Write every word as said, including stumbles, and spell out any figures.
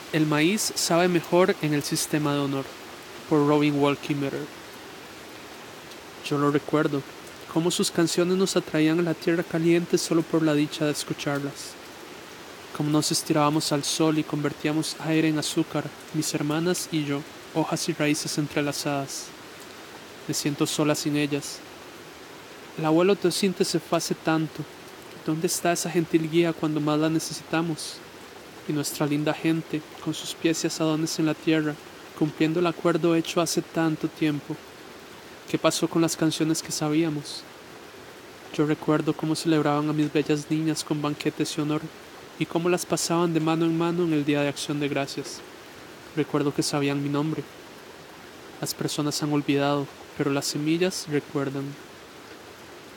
El maíz sabe mejor en el sistema de honor, por Robin Wall Kimmerer. Yo lo recuerdo, cómo sus canciones nos atraían a la tierra caliente solo por la dicha de escucharlas. Cómo nos estirábamos al sol y convertíamos aire en azúcar, mis hermanas y yo, hojas y raíces entrelazadas. Me siento sola sin ellas. El abuelo Teosinte se fue hace tanto. ¿Dónde está esa gentil guía cuando más la necesitamos? Y nuestra linda gente, con sus pies y asadones en la tierra, cumpliendo el acuerdo hecho hace tanto tiempo. ¿Qué pasó con las canciones que sabíamos? Yo recuerdo cómo celebraban a mis bellas niñas con banquetes y honor, y cómo las pasaban de mano en mano en el Día de Acción de Gracias. Recuerdo que sabían mi nombre. Las personas han olvidado, pero las semillas recuerdan.